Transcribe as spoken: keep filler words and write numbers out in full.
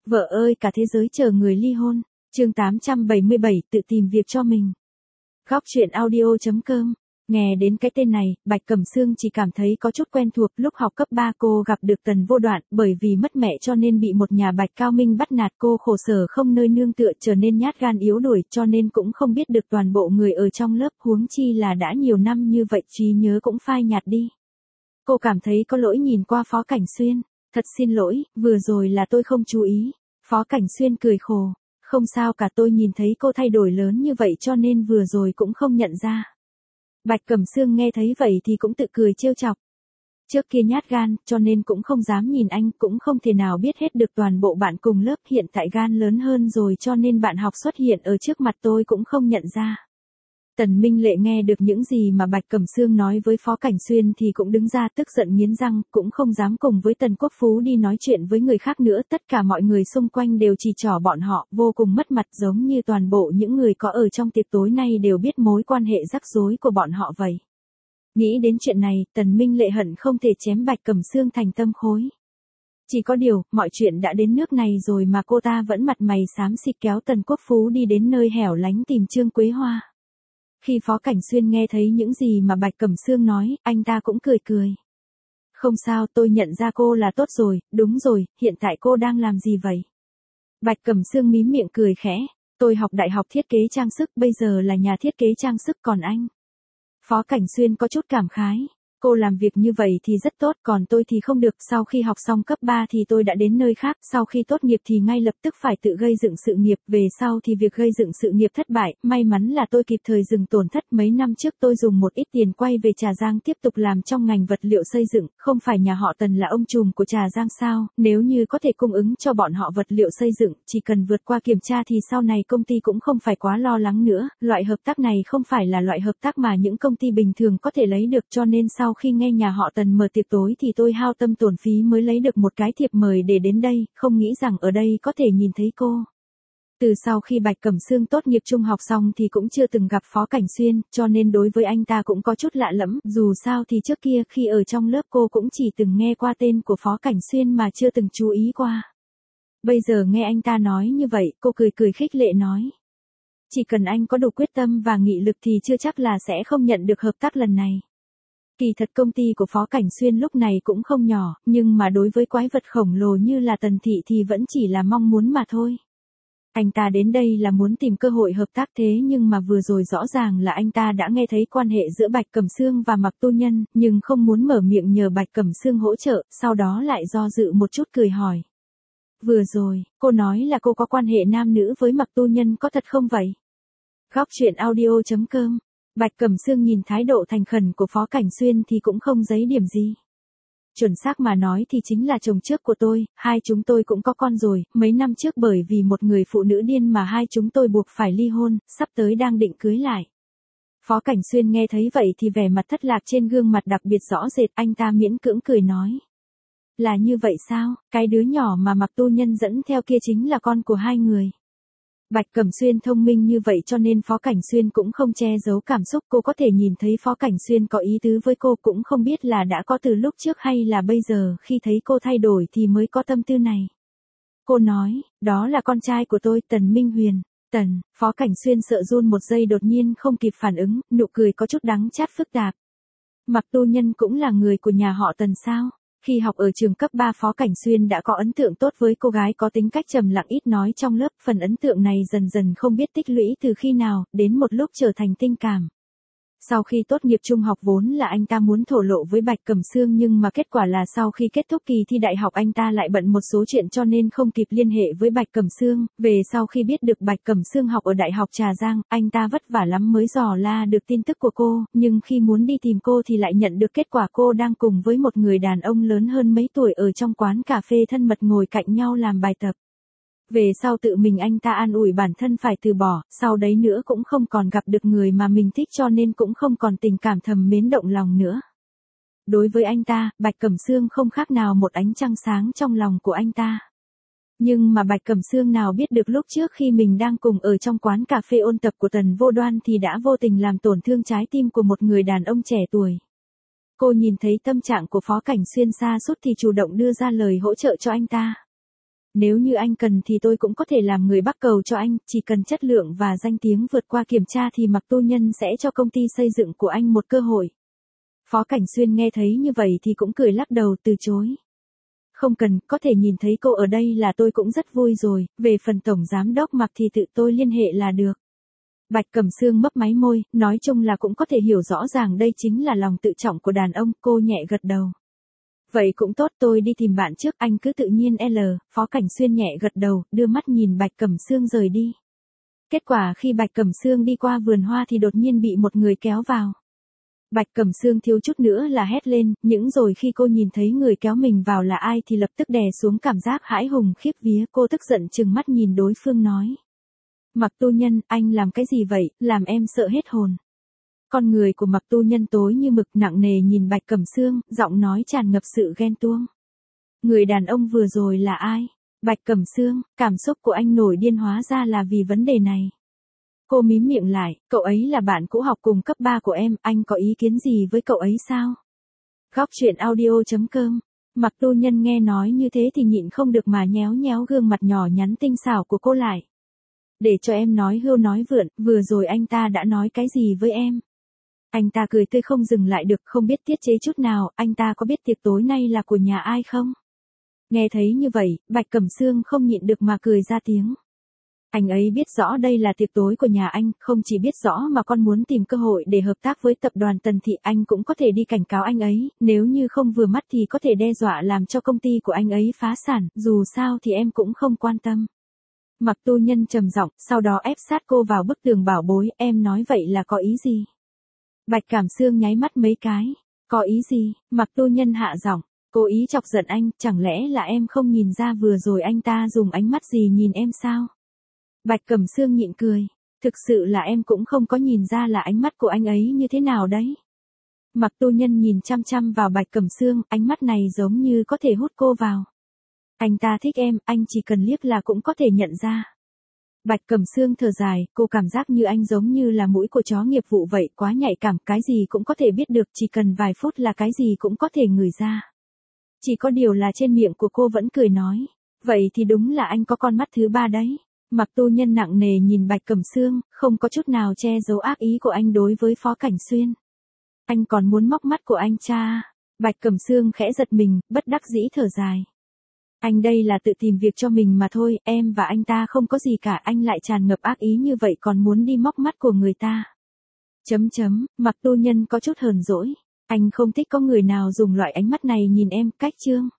Vợ ơi cả thế giới chờ người ly hôn, chương tám trăm bảy mươi bảy tự tìm việc cho mình. Góc truyện audio chấm com. Nghe đến cái tên này, Bạch Cẩm Sương chỉ cảm thấy có chút quen thuộc. Lúc học cấp ba cô gặp được Tần Vô Đoạn, bởi vì mất mẹ cho nên bị một nhà Bạch Cao Minh bắt nạt, cô khổ sở không nơi nương tựa, trở nên nhát gan yếu đuổi, cho nên cũng không biết được toàn bộ người ở trong lớp, huống chi là đã nhiều năm như vậy trí nhớ cũng phai nhạt đi. Cô cảm thấy có lỗi nhìn qua Phó Cảnh Xuyên. Thật xin lỗi, vừa rồi là tôi không chú ý. Phó Cảnh Xuyên cười khổ. Không sao cả, tôi nhìn thấy cô thay đổi lớn như vậy cho nên vừa rồi cũng không nhận ra. Bạch Cẩm Sương nghe thấy vậy thì cũng tự cười trêu chọc. Trước kia nhát gan, cho nên cũng không dám nhìn anh, cũng không thể nào biết hết được toàn bộ bạn cùng lớp, hiện tại gan lớn hơn rồi cho nên bạn học xuất hiện ở trước mặt tôi cũng không nhận ra. Tần Minh Lệ nghe được những gì mà Bạch Cẩm Sương nói với Phó Cảnh Xuyên thì cũng đứng ra tức giận nghiến răng, cũng không dám cùng với Tần Quốc Phú đi nói chuyện với người khác nữa, tất cả mọi người xung quanh đều chỉ trỏ bọn họ, vô cùng mất mặt, giống như toàn bộ những người có ở trong tiệc tối nay đều biết mối quan hệ rắc rối của bọn họ vậy. Nghĩ đến chuyện này, Tần Minh Lệ hận không thể chém Bạch Cẩm Sương thành tâm khối. Chỉ có điều, mọi chuyện đã đến nước này rồi mà cô ta vẫn mặt mày xám xịt kéo Tần Quốc Phú đi đến nơi hẻo lánh tìm Trương Quế Hoa. Khi Phó Cảnh Xuyên nghe thấy những gì mà Bạch Cẩm Sương nói, anh ta cũng cười cười. Không sao, tôi nhận ra cô là tốt rồi, đúng rồi, hiện tại cô đang làm gì vậy? Bạch Cẩm Sương mím miệng cười khẽ, tôi học đại học thiết kế trang sức, bây giờ là nhà thiết kế trang sức, còn anh? Phó Cảnh Xuyên có chút cảm khái. Cô làm việc như vậy thì rất tốt, còn tôi thì không được, sau khi học xong cấp ba thì tôi đã đến nơi khác, sau khi tốt nghiệp thì ngay lập tức phải tự gây dựng sự nghiệp, về sau thì việc gây dựng sự nghiệp thất bại, may mắn là tôi kịp thời dừng tổn thất, mấy năm trước tôi dùng một ít tiền quay về Trà Giang tiếp tục làm trong ngành vật liệu xây dựng, không phải nhà họ Tần là ông trùm của Trà Giang sao, nếu như có thể cung ứng cho bọn họ vật liệu xây dựng, chỉ cần vượt qua kiểm tra thì sau này công ty cũng không phải quá lo lắng nữa, loại hợp tác này không phải là loại hợp tác mà những công ty bình thường có thể lấy được, cho nên sau Sau khi nghe nhà họ Tần mở tiệc tối thì tôi hao tâm tổn phí mới lấy được một cái thiệp mời để đến đây, không nghĩ rằng ở đây có thể nhìn thấy cô. Từ sau khi Bạch Cẩm Sương tốt nghiệp trung học xong thì cũng chưa từng gặp Phó Cảnh Xuyên, cho nên đối với anh ta cũng có chút lạ lẫm, dù sao thì trước kia khi ở trong lớp cô cũng chỉ từng nghe qua tên của Phó Cảnh Xuyên mà chưa từng chú ý qua. Bây giờ nghe anh ta nói như vậy, cô cười cười khích lệ nói. Chỉ cần anh có đủ quyết tâm và nghị lực thì chưa chắc là sẽ không nhận được hợp tác lần này. Kỳ thật công ty của Phó Cảnh Xuyên lúc này cũng không nhỏ, nhưng mà đối với quái vật khổng lồ như là Tần Thị thì vẫn chỉ là mong muốn mà thôi. Anh ta đến đây là muốn tìm cơ hội hợp tác, thế nhưng mà vừa rồi rõ ràng là anh ta đã nghe thấy quan hệ giữa Bạch Cẩm Sương và Mạc Tu Nhân, nhưng không muốn mở miệng nhờ Bạch Cẩm Sương hỗ trợ, sau đó lại do dự một chút cười hỏi. Vừa rồi, cô nói là cô có quan hệ nam nữ với Mạc Tu Nhân, có thật không vậy? Góc truyện audio chấm com. Bạch Cẩm Sương nhìn thái độ thành khẩn của Phó Cảnh Xuyên thì cũng không giấy điểm gì. Chuẩn xác mà nói thì chính là chồng trước của tôi, hai chúng tôi cũng có con rồi, mấy năm trước bởi vì một người phụ nữ điên mà hai chúng tôi buộc phải ly hôn, sắp tới đang định cưới lại. Phó Cảnh Xuyên nghe thấy vậy thì vẻ mặt thất lạc trên gương mặt đặc biệt rõ rệt, anh ta miễn cưỡng cười nói. Là như vậy sao, cái đứa nhỏ mà Mạc Tu Nhân dẫn theo kia chính là con của hai người. Bạch Cẩm Xuyên thông minh như vậy cho nên Phó Cảnh Xuyên cũng không che giấu cảm xúc, cô có thể nhìn thấy Phó Cảnh Xuyên có ý tứ với cô, cũng không biết là đã có từ lúc trước hay là bây giờ khi thấy cô thay đổi thì mới có tâm tư này. Cô nói, đó là con trai của tôi, Tần Minh Huyền. Tần, Phó Cảnh Xuyên sợ run một giây đột nhiên không kịp phản ứng, nụ cười có chút đắng chát phức tạp. Mạc Tu Nhân cũng là người của nhà họ Tần sao? Khi học ở trường cấp ba Phó Cảnh Xuyên đã có ấn tượng tốt với cô gái có tính cách trầm lặng ít nói trong lớp, phần ấn tượng này dần dần không biết tích lũy từ khi nào, đến một lúc trở thành tình cảm. Sau khi tốt nghiệp trung học vốn là anh ta muốn thổ lộ với Bạch Cẩm Sương, nhưng mà kết quả là sau khi kết thúc kỳ thi đại học anh ta lại bận một số chuyện cho nên không kịp liên hệ với Bạch Cẩm Sương, về sau khi biết được Bạch Cẩm Sương học ở Đại học Trà Giang, anh ta vất vả lắm mới dò la được tin tức của cô, nhưng khi muốn đi tìm cô thì lại nhận được kết quả cô đang cùng với một người đàn ông lớn hơn mấy tuổi ở trong quán cà phê thân mật ngồi cạnh nhau làm bài tập. Về sau tự mình anh ta an ủi bản thân phải từ bỏ, sau đấy nữa cũng không còn gặp được người mà mình thích cho nên cũng không còn tình cảm thầm mến động lòng nữa. Đối với anh ta, Bạch Cẩm Sương không khác nào một ánh trăng sáng trong lòng của anh ta. Nhưng mà Bạch Cẩm Sương nào biết được lúc trước khi mình đang cùng ở trong quán cà phê ôn tập của Tần Vô Đoan thì đã vô tình làm tổn thương trái tim của một người đàn ông trẻ tuổi. Cô nhìn thấy tâm trạng của Phó Cảnh Xuyên sa sút thì chủ động đưa ra lời hỗ trợ cho anh ta. nếu như anh cần thì tôi cũng có thể làm người bắt cầu cho anh, chỉ cần chất lượng và danh tiếng vượt qua kiểm tra thì Mạc Tu Nhân sẽ cho công ty xây dựng của anh một cơ hội. Phó Cảnh Xuyên nghe thấy như vậy thì cũng cười lắc đầu từ chối. Không cần, có thể nhìn thấy cô ở đây là tôi cũng rất vui rồi, về phần tổng giám đốc Mạc thì tự tôi liên hệ là được. Bạch Cẩm Sương mấp máy môi, nói chung là cũng có thể hiểu rõ ràng đây chính là lòng tự trọng của đàn ông, cô nhẹ gật đầu. Vậy cũng tốt, tôi đi tìm bạn trước, anh cứ tự nhiên L, Phó Cảnh Xuyên nhẹ gật đầu, đưa mắt nhìn Bạch Cẩm Sương rời đi. Kết quả khi Bạch Cẩm Sương đi qua vườn hoa thì đột nhiên bị một người kéo vào. Bạch Cẩm Sương thiếu chút nữa là hét lên, những rồi khi cô nhìn thấy người kéo mình vào là ai thì lập tức đè xuống cảm giác hãi hùng khiếp vía, cô tức giận trừng mắt nhìn đối phương nói. Mạc Tu Nhân, anh làm cái gì vậy, làm em sợ hết hồn. Con người của Mạc Tu Nhân tối như mực, nặng nề nhìn Bạch Cẩm Sương, giọng nói tràn ngập sự ghen tuông. Người đàn ông vừa rồi là ai? Bạch Cẩm Sương, cảm xúc của anh nổi điên hóa ra là vì vấn đề này. Cô mím miệng lại, cậu ấy là bạn cũ học cùng cấp ba của em, anh có ý kiến gì với cậu ấy sao? Góc truyện audio chấm com. Mạc Tu Nhân nghe nói như thế thì nhịn không được mà nhéo nhéo gương mặt nhỏ nhắn tinh xảo của cô lại. Để cho em nói hưu nói vượn, vừa rồi anh ta đã nói cái gì với em? Anh ta cười tươi không dừng lại được, không biết tiết chế chút nào, anh ta có biết tiệc tối nay là của nhà ai không? Nghe thấy như vậy, Bạch Cẩm Sương không nhịn được mà cười ra tiếng. Anh ấy biết rõ đây là tiệc tối của nhà anh, không chỉ biết rõ mà còn muốn tìm cơ hội để hợp tác với tập đoàn Tần Thị, anh cũng có thể đi cảnh cáo anh ấy, nếu như không vừa mắt thì có thể đe dọa làm cho công ty của anh ấy phá sản, dù sao thì em cũng không quan tâm. Mạc Tu Nhân trầm giọng, sau đó ép sát cô vào bức tường bảo bối, em nói vậy là có ý gì? Bạch Cẩm Sương nháy mắt mấy cái, có ý gì? Mạc Tu Nhân hạ giọng, cố ý chọc giận anh, chẳng lẽ là em không nhìn ra vừa rồi anh ta dùng ánh mắt gì nhìn em sao? Bạch Cẩm Sương nhịn cười, thực sự là em cũng không có nhìn ra là ánh mắt của anh ấy như thế nào đấy. Mạc Tu Nhân nhìn chăm chăm vào Bạch Cẩm Sương, ánh mắt này giống như có thể hút cô vào. Anh ta thích em, anh chỉ cần liếc là cũng có thể nhận ra. Bạch Cẩm Sương thở dài, cô cảm giác như anh giống như là mũi của chó nghiệp vụ vậy, quá nhạy cảm, cái gì cũng có thể biết được, chỉ cần vài phút là cái gì cũng có thể ngửi ra. Chỉ có điều là trên miệng của cô vẫn cười nói, vậy thì đúng là anh có con mắt thứ ba đấy. Mạc Tu Nhân nặng nề nhìn Bạch Cẩm Sương, không có chút nào che giấu ác ý của anh đối với Phó Cảnh Xuyên. Anh còn muốn móc mắt của anh cha? Bạch Cẩm Sương khẽ giật mình, bất đắc dĩ thở dài. Anh đây là tự tìm việc cho mình mà thôi, em và anh ta không có gì cả, anh lại tràn ngập ác ý như vậy còn muốn đi móc mắt của người ta. Chấm chấm, Mạc Tu Nhân có chút hờn dỗi. Anh không thích có người nào dùng loại ánh mắt này nhìn em, cách chương.